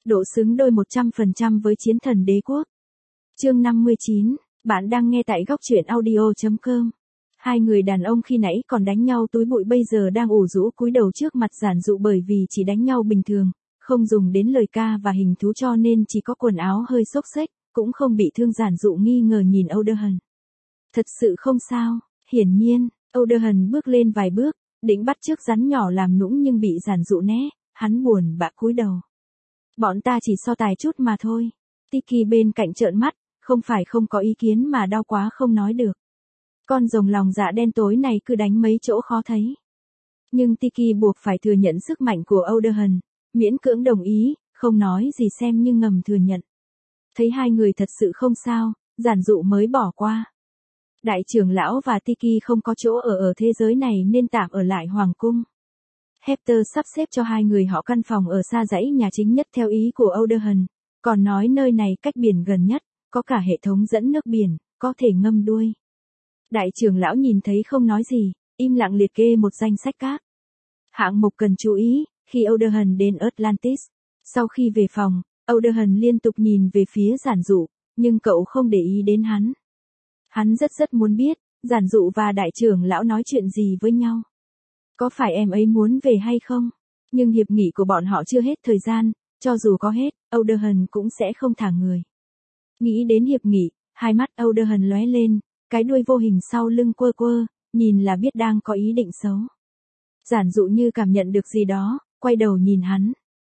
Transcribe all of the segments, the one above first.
độ xứng đôi 100% với chiến thần đế quốc. Chương 59, bạn đang nghe tại góc truyện audio.com. Hai người đàn ông khi nãy còn đánh nhau túi bụi bây giờ đang ủ rũ cúi đầu trước mặt Giản Dụ bởi vì chỉ đánh nhau bình thường, không dùng đến lời ca và hình thú cho nên chỉ có quần áo hơi xốc xếch, cũng không bị thương. Giản Dụ nghi ngờ nhìn Odehan. Thật sự không sao, hiển nhiên, Odehan bước lên vài bước, định bắt chước rắn nhỏ làm nũng nhưng bị Giản Dụ né, hắn buồn bã cúi đầu. Bọn ta chỉ so tài chút mà thôi. Tiki bên cạnh trợn mắt, không phải không có ý kiến mà đau quá không nói được. Con rồng lòng dạ đen tối này cứ đánh mấy chỗ khó thấy. Nhưng Tiki buộc phải thừa nhận sức mạnh của Odehan, miễn cưỡng đồng ý, không nói gì xem nhưng ngầm thừa nhận. Thấy hai người thật sự không sao, Giản Dụ mới bỏ qua. Đại trưởng lão và Tiki không có chỗ ở thế giới này nên tạm ở lại hoàng cung. Hector sắp xếp cho hai người họ căn phòng ở xa dãy nhà chính nhất theo ý của Odehan, còn nói nơi này cách biển gần nhất, có cả hệ thống dẫn nước biển, có thể ngâm đuôi. Đại trưởng lão nhìn thấy không nói gì, im lặng liệt kê một danh sách các hạng mục cần chú ý khi Odehan đến Atlantis. Sau khi về phòng, Odehan liên tục nhìn về phía Giản Dụ, nhưng cậu không để ý đến hắn. Hắn rất muốn biết, Giản Dụ và đại trưởng lão nói chuyện gì với nhau. Có phải em ấy muốn về hay không? Nhưng hiệp nghị của bọn họ chưa hết thời gian, cho dù có hết, Odehan cũng sẽ không thả người. Nghĩ đến hiệp nghị, hai mắt Odehan lóe lên, cái đuôi vô hình sau lưng quơ quơ, nhìn là biết đang có ý định xấu. Giản Dụ như cảm nhận được gì đó, quay đầu nhìn hắn.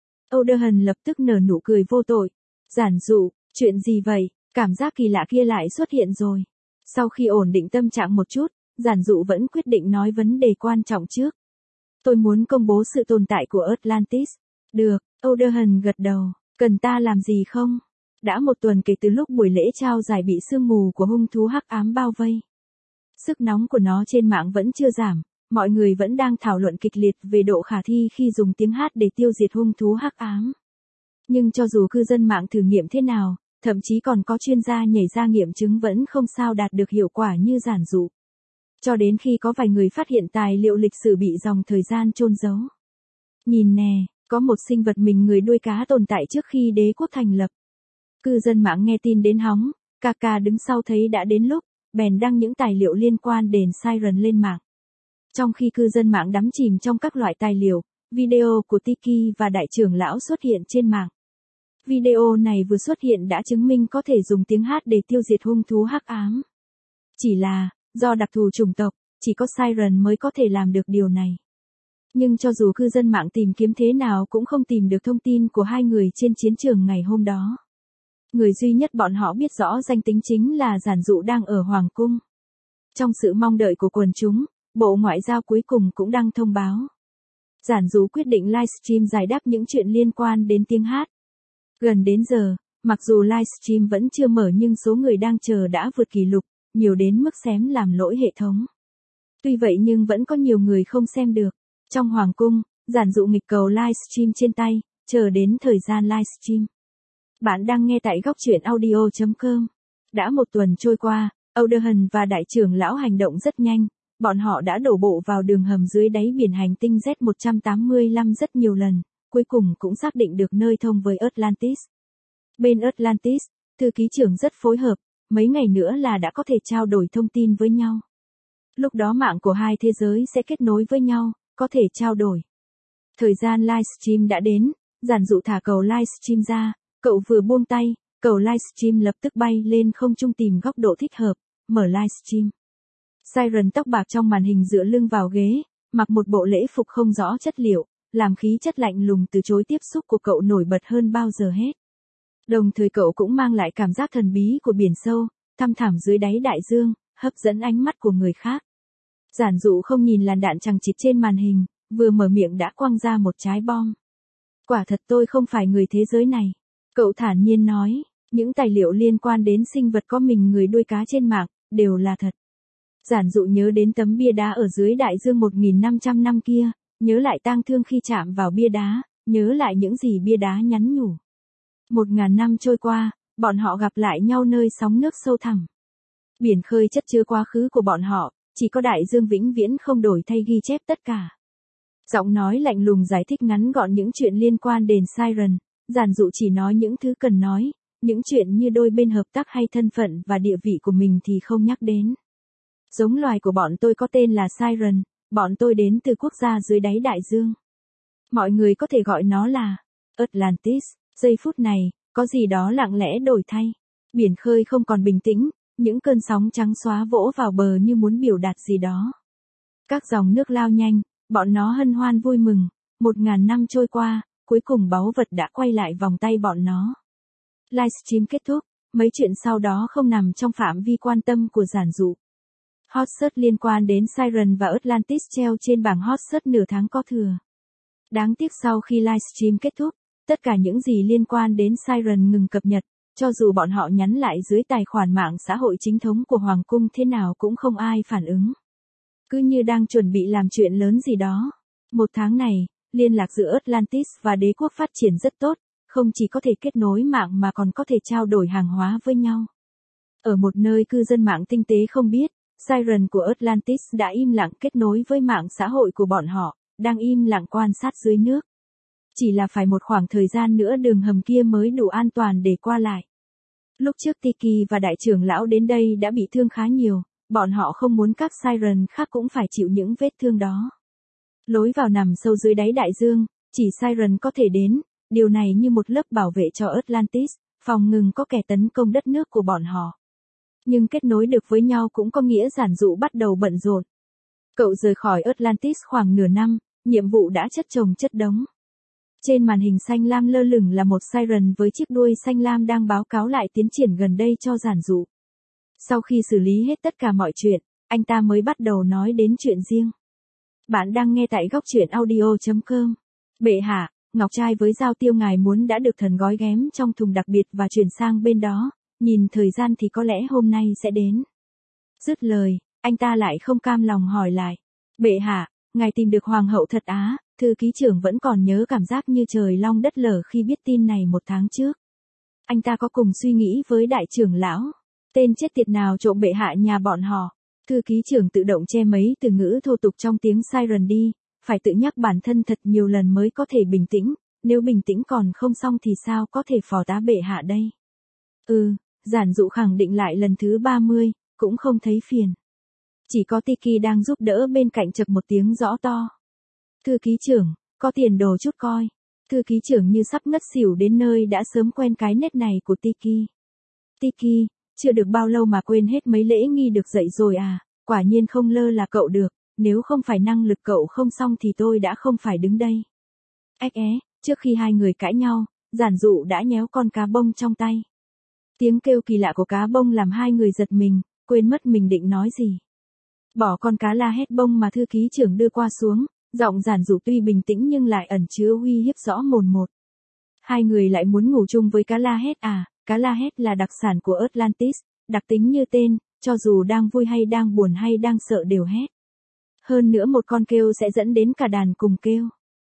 Odehan lập tức nở nụ cười vô tội. Giản Dụ, chuyện gì vậy? Cảm giác kỳ lạ kia lại xuất hiện rồi. Sau khi ổn định tâm trạng một chút, Giản Dụ vẫn quyết định nói vấn đề quan trọng trước. Tôi muốn công bố sự tồn tại của Atlantis. Được, Odehan gật đầu. Cần ta làm gì không? Đã một tuần kể từ lúc buổi lễ trao giải bị sương mù của hung thú hắc ám bao vây. Sức nóng của nó trên mạng vẫn chưa giảm, mọi người vẫn đang thảo luận kịch liệt về độ khả thi khi dùng tiếng hát để tiêu diệt hung thú hắc ám. Nhưng cho dù cư dân mạng thử nghiệm thế nào, thậm chí còn có chuyên gia nhảy ra nghiệm chứng vẫn không sao đạt được hiệu quả như Giản Dụ. Cho đến khi có vài người phát hiện tài liệu lịch sử bị dòng thời gian chôn giấu. Nhìn nè, có một sinh vật mình người đuôi cá tồn tại trước khi đế quốc thành lập. Cư dân mạng nghe tin đến hóng, Kaka đứng sau thấy đã đến lúc, bèn đăng những tài liệu liên quan đến Siren lên mạng. Trong khi cư dân mạng đắm chìm trong các loại tài liệu, video của Tiki và đại trưởng lão xuất hiện trên mạng. Video này vừa xuất hiện đã chứng minh có thể dùng tiếng hát để tiêu diệt hung thú hắc ám. Chỉ là, do đặc thù chủng tộc, chỉ có Siren mới có thể làm được điều này. Nhưng cho dù cư dân mạng tìm kiếm thế nào cũng không tìm được thông tin của hai người trên chiến trường ngày hôm đó. Người duy nhất bọn họ biết rõ danh tính chính là Giản Dụ đang ở Hoàng Cung. Trong sự mong đợi của quần chúng, Bộ Ngoại giao cuối cùng cũng đăng thông báo. Giản Dụ quyết định livestream giải đáp những chuyện liên quan đến tiếng hát. Gần đến giờ, mặc dù livestream vẫn chưa mở nhưng số người đang chờ đã vượt kỷ lục, nhiều đến mức xém làm lỗi hệ thống. Tuy vậy nhưng vẫn có nhiều người không xem được. Trong Hoàng Cung, Giản Dụ nghịch cầu livestream trên tay, chờ đến thời gian livestream. Bạn đang nghe tại góc truyện audio.com. Đã một tuần trôi qua, Odehan và đại trưởng lão hành động rất nhanh, bọn họ đã đổ bộ vào đường hầm dưới đáy biển hành tinh Z185 rất nhiều lần, cuối cùng cũng xác định được nơi thông với Atlantis. Bên Atlantis, thư ký trưởng rất phối hợp, mấy ngày nữa là đã có thể trao đổi thông tin với nhau. Lúc đó mạng của hai thế giới sẽ kết nối với nhau, có thể trao đổi. Thời gian livestream đã đến, Giản Dụ thả cầu livestream ra. Cậu vừa buông tay, cầu livestream lập tức bay lên không trung tìm góc độ thích hợp, mở livestream. Siren tóc bạc trong màn hình dựa lưng vào ghế, mặc một bộ lễ phục không rõ chất liệu, làm khí chất lạnh lùng từ chối tiếp xúc của cậu nổi bật hơn bao giờ hết. Đồng thời cậu cũng mang lại cảm giác thần bí của biển sâu, thăm thẳm dưới đáy đại dương, hấp dẫn ánh mắt của người khác. Giản Dụ không nhìn làn đạn chằng chịt trên màn hình, vừa mở miệng đã quăng ra một trái bom. Quả thật tôi không phải người thế giới này. Cậu thản nhiên nói, những tài liệu liên quan đến sinh vật có mình người đuôi cá trên mạng, đều là thật. Giản Dụ nhớ đến tấm bia đá ở dưới đại dương 1.500 năm kia, nhớ lại tang thương khi chạm vào bia đá, nhớ lại những gì bia đá nhắn nhủ. 1.000 năm trôi qua, bọn họ gặp lại nhau nơi sóng nước sâu thẳm. Biển khơi chất chứa quá khứ của bọn họ, chỉ có đại dương vĩnh viễn không đổi thay ghi chép tất cả. Giọng nói lạnh lùng giải thích ngắn gọn những chuyện liên quan đến Siren, Giản Dụ chỉ nói những thứ cần nói, những chuyện như đôi bên hợp tác hay thân phận và địa vị của mình thì không nhắc đến. Giống loài của bọn tôi có tên là Siren, bọn tôi đến từ quốc gia dưới đáy đại dương. Mọi người có thể gọi nó là Atlantis. Giây phút này, có gì đó lặng lẽ đổi thay. Biển khơi không còn bình tĩnh, những cơn sóng trắng xóa vỗ vào bờ như muốn biểu đạt gì đó. Các dòng nước lao nhanh, bọn nó hân hoan vui mừng, 1000 năm trôi qua, cuối cùng báu vật đã quay lại vòng tay bọn nó. Livestream kết thúc, mấy chuyện sau đó không nằm trong phạm vi quan tâm của Giản Dụ. Hot search liên quan đến Siren và Atlantis treo trên bảng hot search nửa tháng có thừa. Đáng tiếc sau khi livestream kết thúc, tất cả những gì liên quan đến Siren ngừng cập nhật, cho dù bọn họ nhắn lại dưới tài khoản mạng xã hội chính thống của Hoàng cung thế nào cũng không ai phản ứng. Cứ như đang chuẩn bị làm chuyện lớn gì đó. Một tháng này, liên lạc giữa Atlantis và đế quốc phát triển rất tốt, không chỉ có thể kết nối mạng mà còn có thể trao đổi hàng hóa với nhau. Ở một nơi cư dân mạng tinh tế không biết, Siren của Atlantis đã im lặng kết nối với mạng xã hội của bọn họ, đang im lặng quan sát dưới nước. Chỉ là phải một khoảng thời gian nữa đường hầm kia mới đủ an toàn để qua lại. Lúc trước Tiki và đại trưởng lão đến đây đã bị thương khá nhiều, bọn họ không muốn các Siren khác cũng phải chịu những vết thương đó. Lối vào nằm sâu dưới đáy đại dương, chỉ Siren có thể đến, điều này như một lớp bảo vệ cho Atlantis, phòng ngừng có kẻ tấn công đất nước của bọn họ. Nhưng kết nối được với nhau cũng có nghĩa Giản Dụ bắt đầu bận rộn. Cậu rời khỏi Atlantis khoảng nửa năm, nhiệm vụ đã chất chồng chất đống. Trên màn hình xanh lam lơ lửng là một Siren với chiếc đuôi xanh lam đang báo cáo lại tiến triển gần đây cho Giản Dụ. Sau khi xử lý hết tất cả mọi chuyện, anh ta mới bắt đầu nói đến chuyện riêng. Bạn đang nghe tại góc truyện audio.com. Bệ hạ, ngọc trai với dao tiêu ngài muốn đã được thần gói ghém trong thùng đặc biệt và chuyển sang bên đó, nhìn thời gian thì có lẽ hôm nay sẽ đến. Dứt lời, anh ta lại không cam lòng hỏi lại. Bệ hạ, ngài tìm được hoàng hậu thật á? Thư ký trưởng vẫn còn nhớ cảm giác như trời long đất lở khi biết tin này một tháng trước. Anh ta có cùng suy nghĩ với đại trưởng lão. Tên chết tiệt nào trộm bệ hạ nhà bọn họ. Thư ký trưởng tự động che mấy từ ngữ thô tục trong tiếng Siren đi, phải tự nhắc bản thân thật nhiều lần mới có thể bình tĩnh, nếu bình tĩnh còn không xong thì sao có thể phò tá bệ hạ đây. Giản Dụ khẳng định lại lần thứ 30, cũng không thấy phiền. Chỉ có Tiki đang giúp đỡ bên cạnh chực một tiếng rõ to. Thư ký trưởng, có tiền đồ chút coi. Thư ký trưởng như sắp ngất xỉu đến nơi đã sớm quen cái nết này của Tiki. Tiki, chưa được bao lâu mà quên hết mấy lễ nghi được dạy rồi à, quả nhiên không lơ là cậu được, nếu không phải năng lực cậu không xong thì tôi đã không phải đứng đây. Trước khi hai người cãi nhau, Giản Dụ đã nhéo con cá bông trong tay. Tiếng kêu kỳ lạ của cá bông làm hai người giật mình, quên mất mình định nói gì. Bỏ con cá la hét bông mà thư ký trưởng đưa qua xuống, giọng Giản Dụ tuy bình tĩnh nhưng lại ẩn chứa uy hiếp rõ mồn một. Hai người lại muốn ngủ chung với cá la hét à? Cá la hét là đặc sản của Atlantis, đặc tính như tên, cho dù đang vui hay đang buồn hay đang sợ đều hét. Hơn nữa một con kêu sẽ dẫn đến cả đàn cùng kêu.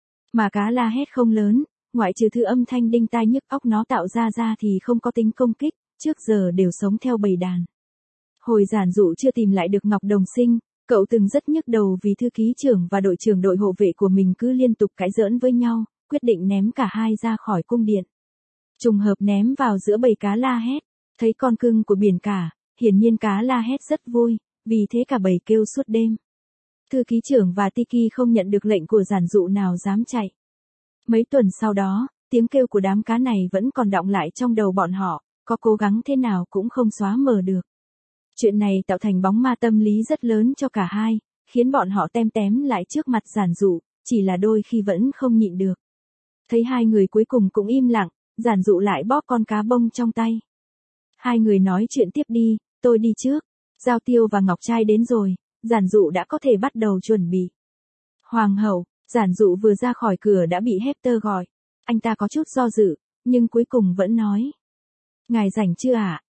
Mà cá la hét không lớn, ngoại trừ thứ âm thanh đinh tai nhức óc nó tạo ra thì không có tính công kích, trước giờ đều sống theo bầy đàn. Hồi Giản Dụ chưa tìm lại được Ngọc Đồng Sinh, cậu từng rất nhức đầu vì thư ký trưởng và đội trưởng đội hộ vệ của mình cứ liên tục cãi giỡn với nhau, quyết định ném cả hai ra khỏi cung điện. Trùng hợp ném vào giữa bầy cá la hét, thấy con cưng của biển cả, hiển nhiên cá la hét rất vui, vì thế cả bầy kêu suốt đêm. Thư ký trưởng và Tiki không nhận được lệnh của Giản Dụ nào dám chạy. Mấy tuần sau đó, tiếng kêu của đám cá này vẫn còn đọng lại trong đầu bọn họ, có cố gắng thế nào cũng không xóa mờ được. Chuyện này tạo thành bóng ma tâm lý rất lớn cho cả hai, khiến bọn họ tem tém lại trước mặt Giản Dụ, chỉ là đôi khi vẫn không nhịn được. Thấy hai người cuối cùng cũng im lặng, Giản Dụ lại bóp con cá bông trong tay. Hai người nói chuyện tiếp đi, tôi đi trước. Giao Tiêu và Ngọc Trai đến rồi, Giản Dụ đã có thể bắt đầu chuẩn bị. Hoàng hậu, Giản Dụ vừa ra khỏi cửa đã bị Hector gọi. Anh ta có chút do dự, nhưng cuối cùng vẫn nói. Ngài rảnh chưa à?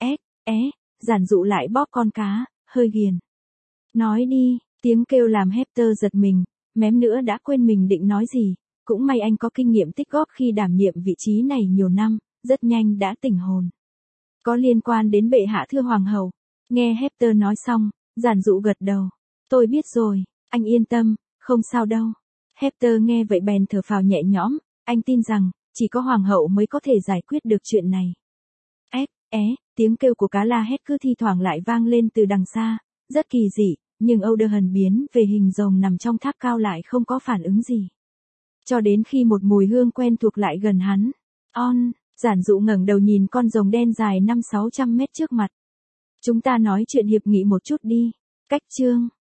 Giản Dụ lại bóp con cá, hơi ghiền. Nói đi, tiếng kêu làm Hector giật mình, mém nữa đã quên mình định nói gì. Cũng may anh có kinh nghiệm tích góp khi đảm nhiệm vị trí này nhiều năm, rất nhanh đã tỉnh hồn. Có liên quan đến bệ hạ thưa hoàng hậu. Nghe Hector nói xong, Giản Dụ gật đầu. Tôi biết rồi, anh yên tâm, không sao đâu. Hector nghe vậy bèn thở phào nhẹ nhõm, anh tin rằng, Chỉ có hoàng hậu mới có thể giải quyết được chuyện này. Tiếng kêu của cá la hét cứ thi thoảng lại vang lên từ đằng xa, rất kỳ dị, nhưng Odeon biến về hình rồng nằm trong tháp cao lại không có phản ứng gì. Cho đến khi một mùi hương quen thuộc lại gần hắn. Giản Dụ ngẩng đầu nhìn con rồng đen dài 500-600 mét trước mặt. Chúng ta nói chuyện hiệp nghị một chút đi. Cách chương